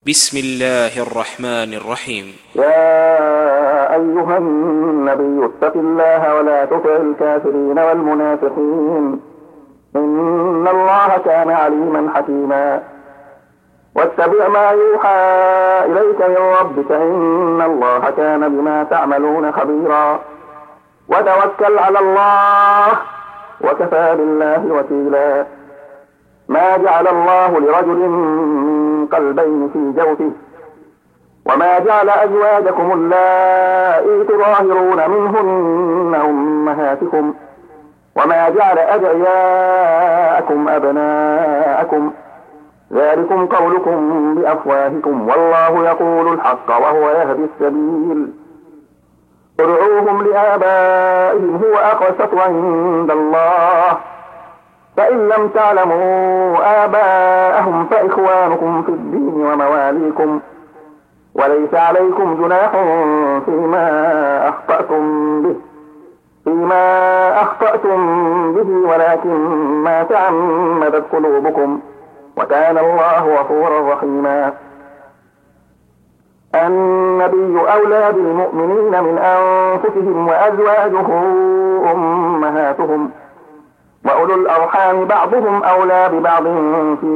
بسم الله الرحمن الرحيم. يا أيها النبي اتق الله ولا تطع الكافرين والمنافقين إن الله كان عليما حكيما. واتبع ما يوحى إليك من ربك إن الله كان بما تعملون خبيرا. وتوكل على الله وكفى بالله وكيلا. ما جعل الله لرجل من قلبين في جوفه وما جعل أزواجكم اللائي تظاهرون منهن أمهاتكم وما جعل أدعياءكم أبناءكم ذلكم قولكم بأفواهكم والله يقول الحق وهو يهدي السبيل. ادعوهم لآبائهم هو أقسط عند الله فإن لم تعلموا آباءهم فإخوانكم في الدين ومواليكم وليس عليكم جناح فيما أخطأتم به ولكن ما تعمدت قلوبكم وكان الله غفورا رحيما. النبي أولى بالمؤمنين من أنفسهم وأزواجه أمهاتهم وأولو الأرحام بعضهم أولى ببعض في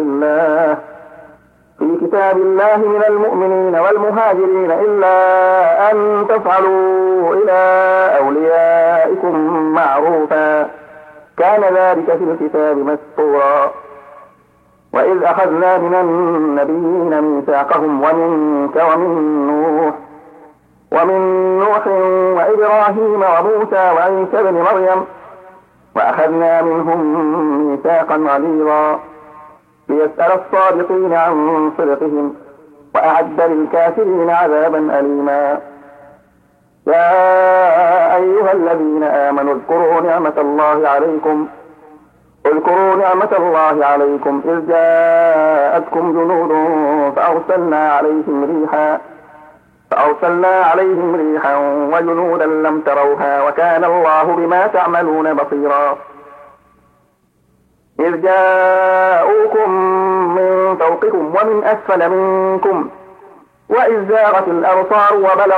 كتاب الله من المؤمنين والمهاجرين إلا أن تفعلوا إلى أوليائكم معروفا كان ذلك في الكتاب مسطورا. وإذ أخذنا من النبيين ميثاقهم ومنك ومن نوح وإبراهيم وموسى وعيسى بن مريم وأخذنا منهم ميثاقا غليظا ليسأل الصادقين عن صدقهم وأعد للكافرين عذابا أليما. يا أيها الذين آمنوا اذكروا نعمة الله عليكم إذ جاءتكم جنود فأرسلنا عليهم ريحا وجنودا لم تروها وكان الله بما تعملون بصيرا. إذ جاءوكم من فوقكم ومن أسفل منكم وإذ زاغت الأبصار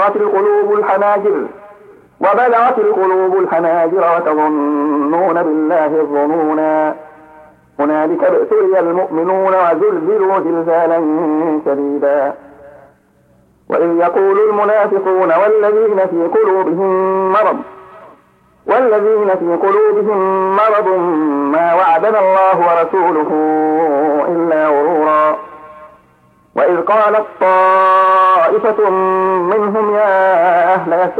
وبلغت القلوب الحناجر وتظنون بالله الظنونا. هنالك ابتلي المؤمنون وزلزلوا زلزالا شديدا. وإذ يقول المنافقون والذين في قلوبهم مرض ما وعدنا الله ورسوله إلا غرورا. وإذ قالت طائفة منهم يا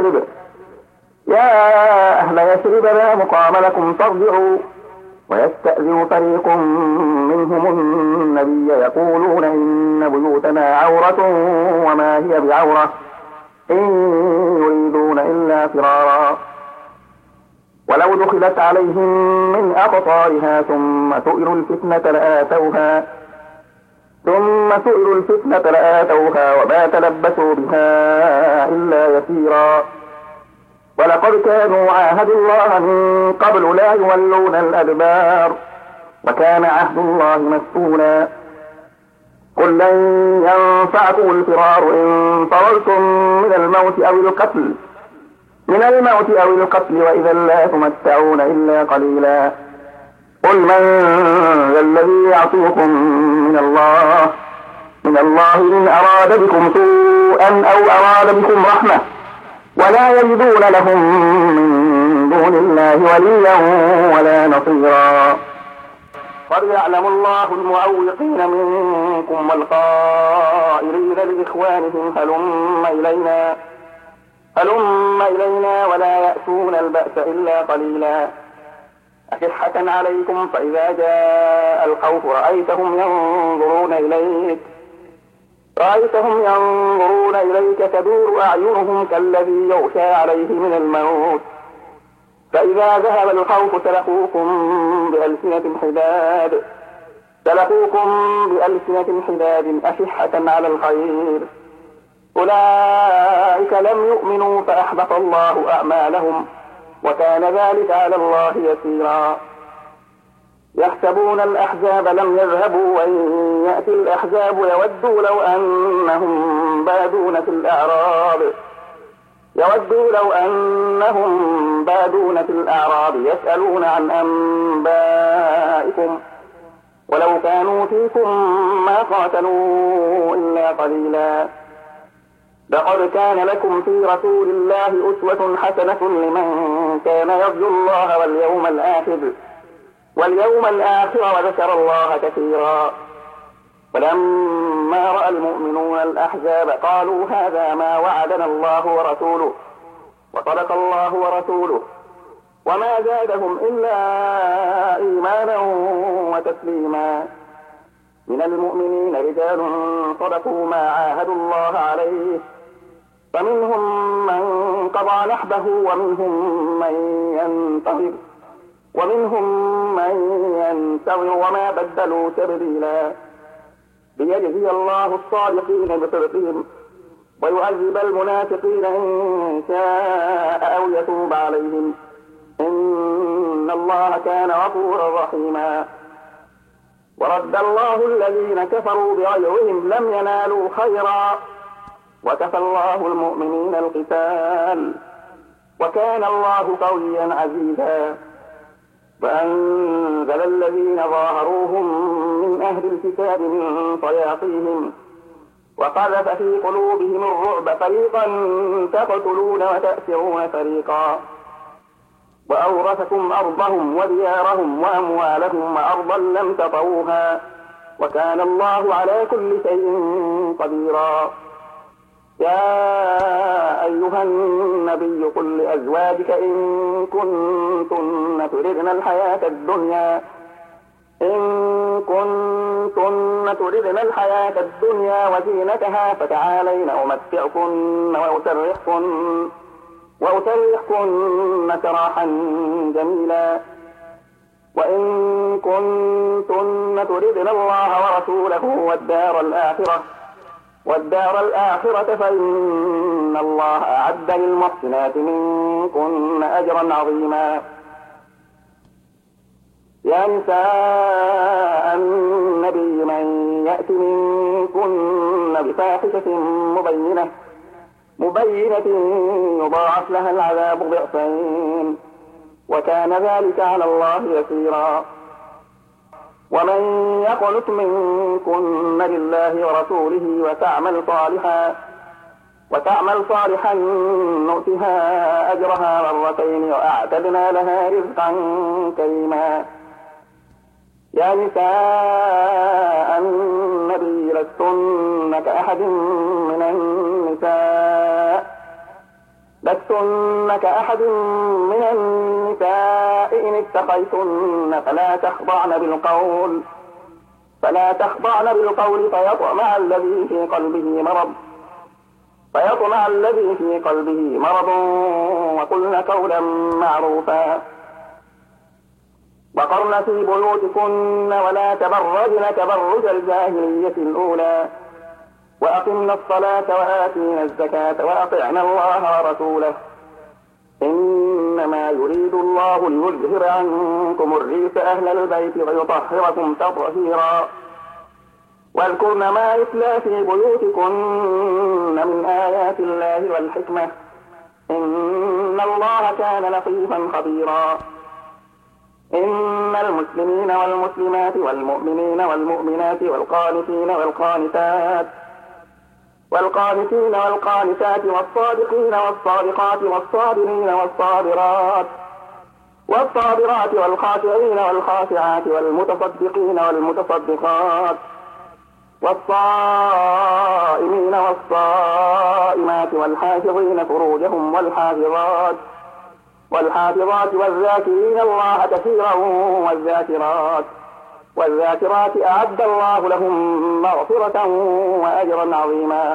أهل يثرب لا مقام لكم فارجعوا ويستأذن فريق منهم النبي يقولون إن بيوتنا عورة وما هي بعورة إن يريدون إلا فرارا. ولو دخلت عليهم من أقطارها ثم سئلوا الفتنة لآتوها وما تلبسوا بها إلا يسيرا. ولقد كانوا عاهدوا الله من قبل لا يولون الأدبار وكان عهد الله مسؤولا. قل لن ينفعكم الفرار إن فررتم من الموت أو القتل وإذا لا تمتعون إلا قليلا. قل من ذا الذي يعصيكم من الله إن أراد بكم سوءا أو أراد بكم رحمة ولا يجدون لهم من دون الله وليا ولا نصيرا. قد يعلم الله المعوقين منكم والقائلين لإخوانهم هلم إلينا ولا يأتون البأس إلا قليلا. أشحة عليكم فإذا جاء الخوف رأيتهم ينظرون إليك تدور أعينهم كالذي يغشى عليه من الموت فإذا ذهب الخوف سلقوكم بألسنة حداد أشحة على الخير أولئك لم يؤمنوا فأحبط الله أعمالهم وكان ذلك على الله يسيرا. يحسبون الأحزاب لم يذهبوا وإن يأتي الأحزاب يودوا لو أنهم بادون في الأعراب يسألون عن أنبائكم ولو كانوا فيكم ما قاتلوا إلا قليلا. لقد كان لكم في رسول الله أسوة حسنة لمن كان يرجو الله واليوم الآخر وذكر الله كثيرا. ولما رأى المؤمنون الأحزاب قالوا هذا ما وعدنا الله ورسوله وصدق الله ورسوله وما زادهم إلا إيمانا وتسليما. من المؤمنين رجال صدقوا ما عاهدوا الله عليه فمنهم من قضى نحبه ومنهم من ينتظر وما بدلوا تبديلا. ليجزي الله الصادقين بصدقهم ويعذب المنافقين إن شاء أو يتوب عليهم إن الله كان غفورا رحيما. ورد الله الذين كفروا بغيظهم لم ينالوا خيرا وكفى الله المؤمنين القتال وكان الله قويا عزيزا. وأنزل الذين ظاهروهم من أهل الكتاب من صياصيهم وقذف في قلوبهم الرعب فريقا تقتلون وتأسرون فريقا. وأورثكم أرضهم وديارهم وأموالهم وأرضا لم تطئوها وكان الله على كل شيء قديرا. يا أيها النبي قل لأزواجك إن كنتن تردن الحياة الدنيا وزينتها فتعالين أمتعكن وأسرحكن سراحا جميلا. وإن كنتن تردن الله ورسوله والدار الآخرة فإن الله أعد للمحسنات منكن أجرا عظيما. يا نساء النبي من يأت منكن بفاحشة مبينة يضاعف لها العذاب ضعفين وكان ذلك على الله يسيرا. ومن يقنت منكن لله ورسوله وتعمل صالحا نؤتها أجرها مرتين وأعتدنا لها رزقا كريما. يا نساء النبي لستن كأحد من النساء إن اتقيتن فلا تخضعن بالقول فيطمع الذي في قلبه مرض وقلن قولا معروفا. وقرن في بيوتكن ولا تبرجن تبرج الجاهلية الأولى وأقمنا الصلاة وآتينا الزكاة وأطعنا الله ورسوله إنما يريد الله ليظهر عنكم الرجس أهل البيت ويطهركم تطهيرا. واذكرن ما يتلى في بيوتكن من آيات الله والحكمة إن الله كان لطيفا خبيرا. إن المسلمين والمسلمات والمؤمنين والمؤمنات والقانتين والقانتات والصادقين والصادقات والصابرين والصابرات والخاشعين والخاشعات والمتصدقين والمتصدقات والصائمين والصائمات والحافظين فروجهم والحافظات والذاكرين الله كثيرا والذاكرات أعد الله لهم مغفرة وأجرا عظيما.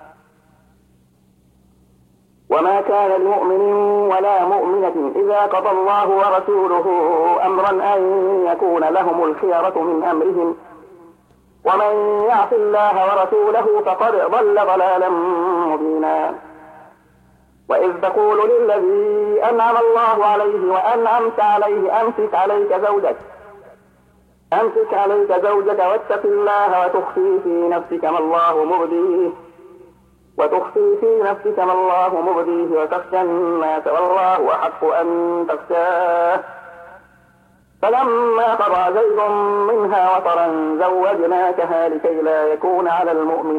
وما كان لمؤمن ولا مؤمنة إذا قضى الله ورسوله أمرا أن يكون لهم الخيرة من أمرهم ومن يعص الله ورسوله فقد ضل ضلالا مبينا. وإذ تقول للذي أنعم الله عليه وأنعمت عليه أمسك عليك زوجك أمسك عليك زوجك واتق الله وتخفي في نفسك ما الله مبديه وتخشى الناس والله أحق أن تخشاه. فلما قضى زيد منها وطرا زوجناكها لكي لا يكون على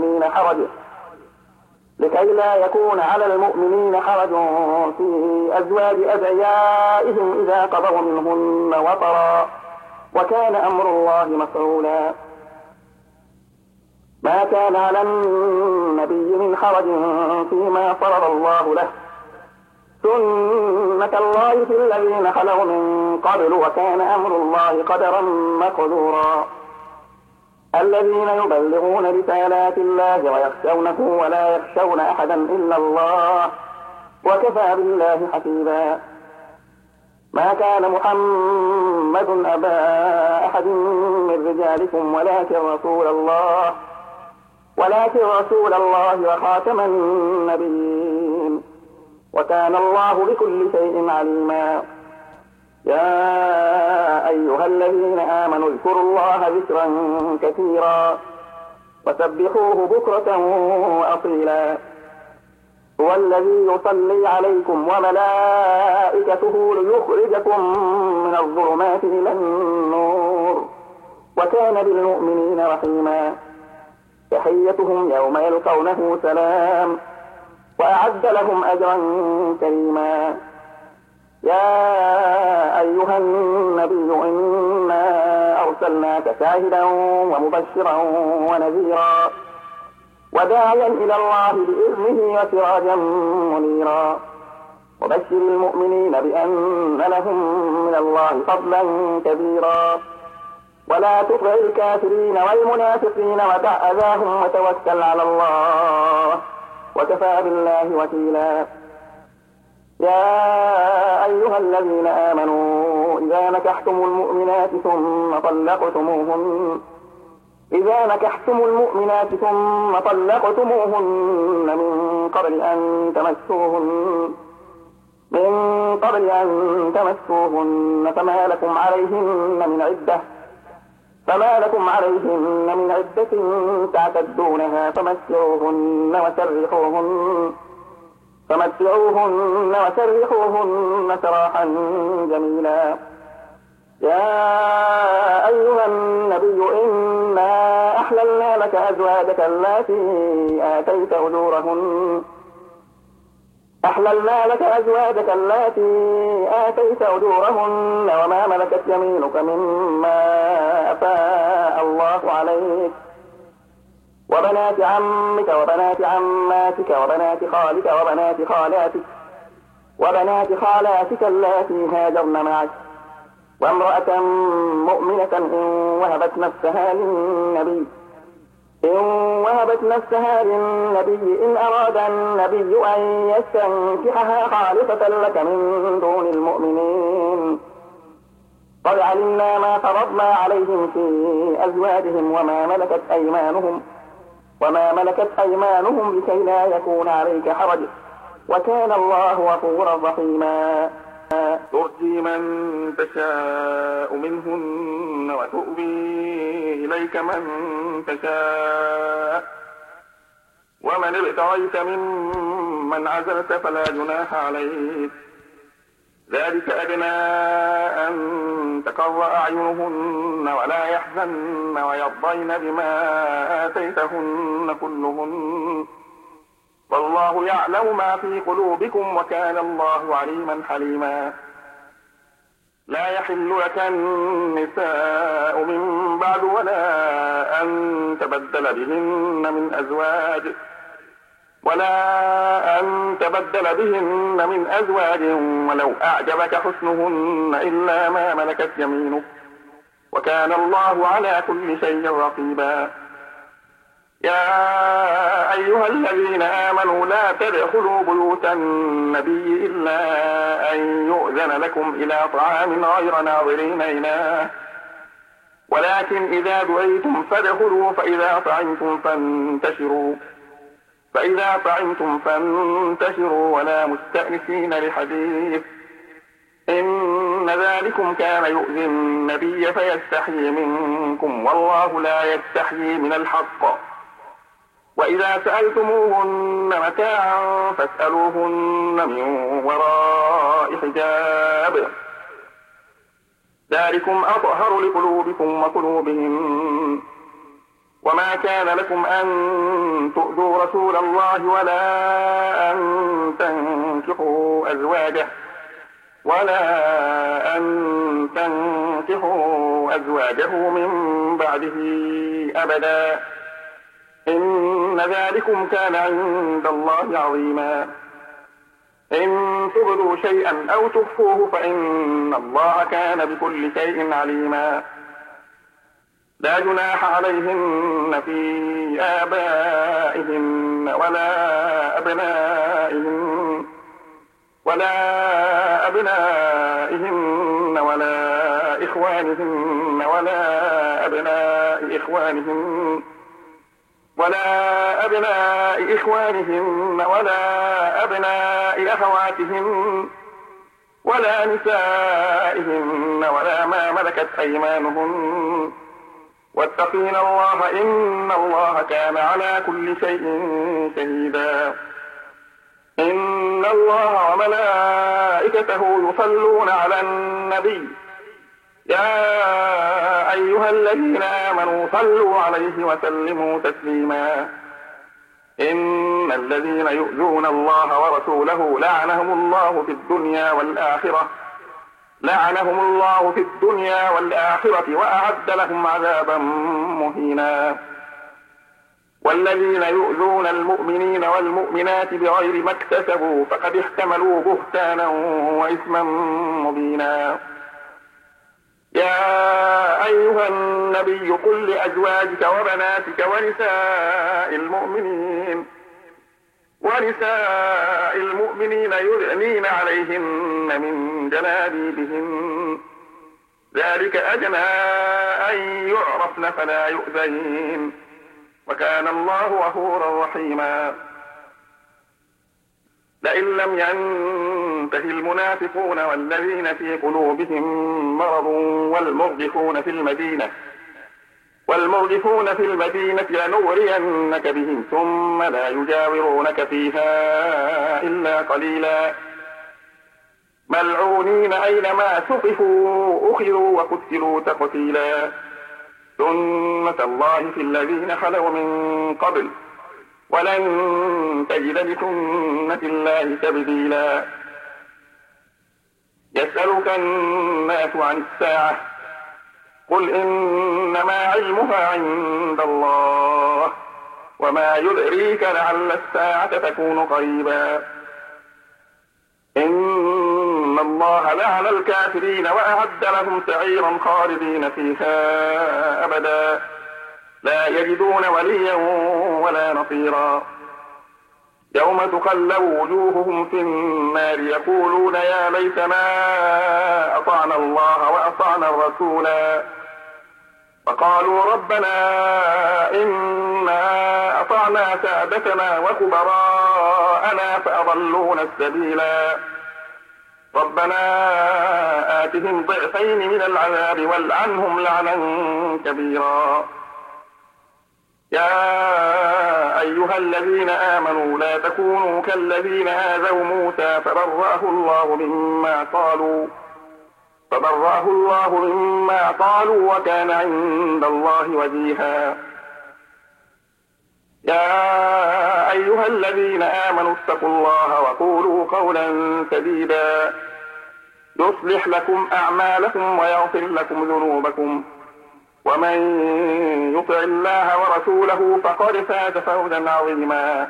المؤمنين حرج في أزواج أدعيائهم إذا قضوا منهن وطرا، وكان أمر الله مفعولا. ما كان على النبي من حرج فيما فرض الله له، سنة الله في الذين خلوا من قبل، وكان أمر الله قدرا مقدورا. الذين يبلغون رسالات الله ويخشونه ولا يخشون أحدا إلا الله، وكفى بالله حسيبا. ما كان محمد أبا أحد من رجالكم ولكن رسول الله وخاتم النبيين، وكان الله بكل شيء عليما. يا أيها الذين آمنوا اذكروا الله ذكرا كثيرا وسبحوه بكرة وأصيلا. هو الذي يصلي عليكم وملائكته ليخرجكم من الظلمات إلى النور، وكان بالمؤمنين رحيما. تحيتهم يوم يلقونه سلام، وأعد لهم أجرا كريما. يا أيها النبي إنا أرسلناك شاهدا ومبشرا ونذيرا وداعيا إلى الله بإذنه وسراجا منيرا. وبشر المؤمنين بأن لهم من الله فضلا كبيرا. ولا تطع الكافرين والمنافقين ودع أذاهم وتوكل على الله، وكفى بالله وكيلا. يا أيها الذين آمنوا إذا نكحتم المؤمنات ثم طلقتموهن من قبل أن تمسوهن فما لكم عليهن من عدة تعتدونها، فمتعوهن وسرحوهن سراحا جميلا. يا أيها النبي إنا أحللنا لك أزواجك التي آتيت أجورهن وما ملكت يمينك مما أفاء الله عليك، وبنات عمك وبنات عماتك وبنات خالك وبنات خالاتك اللاتي هاجرن معك، وامرأة مؤمنة إن وهبت نفسها للنبي إن أراد النبي أن يستنكحها خالصة لك من دون المؤمنين. قد علمنا ما فرضنا عليهم في أزواجهم وما ملكت أيمانهم لكي لا يكون عليك حرج، وكان الله غفورا رحيما. ترجي من تشاء منهن وتؤوي إليك من تشاء، ومن ابتغيت ممن عزلت فلا جناح عليك. ذلك أدنى أن تقر أعينهن ولا يحزن ويرضين بما آتيتهن كلهن، والله يعلم ما في قلوبكم وكان الله عليما حليما. لا يحل لك النساء من بعد ولا أن تبدل بهن من أزواج ولو أعجبك حسنهن إلا ما ملكت يمينك، وكان الله على كل شيء رقيبا. يا أيها الذين آمنوا لا تدخلوا بيوت النبي إلا أن يؤذن لكم إلى طعام غير ناظرين إناه، ولكن إذا دعيتم فادخلوا فإذا طعمتم فانتشروا ولا مستأنسين لحديث، إن إن ذلكم كان يؤذي النبي فيستحيي منكم والله لا يستحيي من الحق. وإذا سألتموهن متاعا فاسألوهن من وراء حجاب ذلكم أطهر لقلوبكم وقلوبهم. وما كان لكم أن تؤذوا رسول الله ولا أن تنكحوا أزواجه من بعده أبدا إن ذلكم كان عند الله عظيما. إن تبدوا شيئا أو تخفوه فإن الله كان بكل شيء عليما. لا جناح عليهن في آبائهن ولا أبنائهن ولا إخوانهن ولا أبناء إخوانهن ولا أبناء أخواتهن ولا نسائهن ولا ما ملكت أيمانهن واتقين الله إن الله كان على كل شيء شهيدا. إن الله وملائكته يصلون على النبي يا أيها الذين آمنوا صلوا عليه وسلموا تسليما. إن الذين يؤذون الله ورسوله لعنهم الله في الدنيا والآخرة وأعد لهم عذابا مهينا. والذين يؤذون المؤمنين والمؤمنات بغير ما اكتسبوا فقد احتملوا بهتانا وإثما مبينا. يا أيها النبي قل لأزواجك وبناتك ونساء المؤمنين يدنين عليهن من جلابيبهن ذلك أدنى أن يعرفن فلا يؤذين وكان الله غفورا رحيما. لئن لم ينته المنافقون والذين في قلوبهم مرض والمرجفون في المدينة لنغرينك بهم ثم لا يجاورونك فيها إلا قليلا ملعونين أينما ثقفوا أخذوا وقتلوا تقتيلا. سنة الله في الذين خلوا من قبل ولن تجد لسنة الله تبديلا. يسألك الناس عن الساعة قل إنما علمها عند الله وما يدريك لعل الساعة تكون قريبا. إن الله لعن الكافرين وأعد لهم سعيرا خالدين فيها أبدا لا يجدون وليا ولا نصيرا. يوم تقلب وجوههم في النار يقولون يا ليتنا أطعنا الله وأطعنا الرسولا فقالوا ربنا إنا أطعنا سادتنا وكبراءنا فأضلونا السبيلا ربنا آتهم ضعفين من العذاب والعنهم لعنا كبيرا. يا أيها الذين آمنوا لا تكونوا كالذين آذوا موسى فبرأه الله مما قالوا وكان عند الله وجيها. يا أيها الذين آمنوا اتقوا الله وقولوا قولا سديدا يصلح لكم أعمالكم ويغفر لكم ذنوبكم ومن يطع الله ورسوله فقد فاز فوزا عظيما.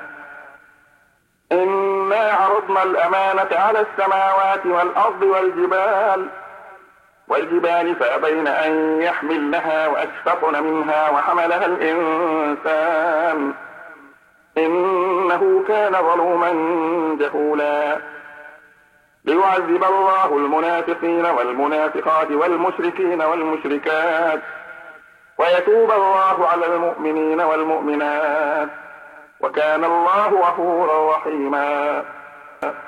إنا عرضنا الأمانة على السماوات والأرض والجبال فأبين أن يحملنها وأشفقن منها وحملها الإنسان إنه كان ظلوما جهولا. ليعذب الله المنافقين والمنافقات والمشركين والمشركات ويتوب الله على المؤمنين والمؤمنات وكان الله غفورا رحيما.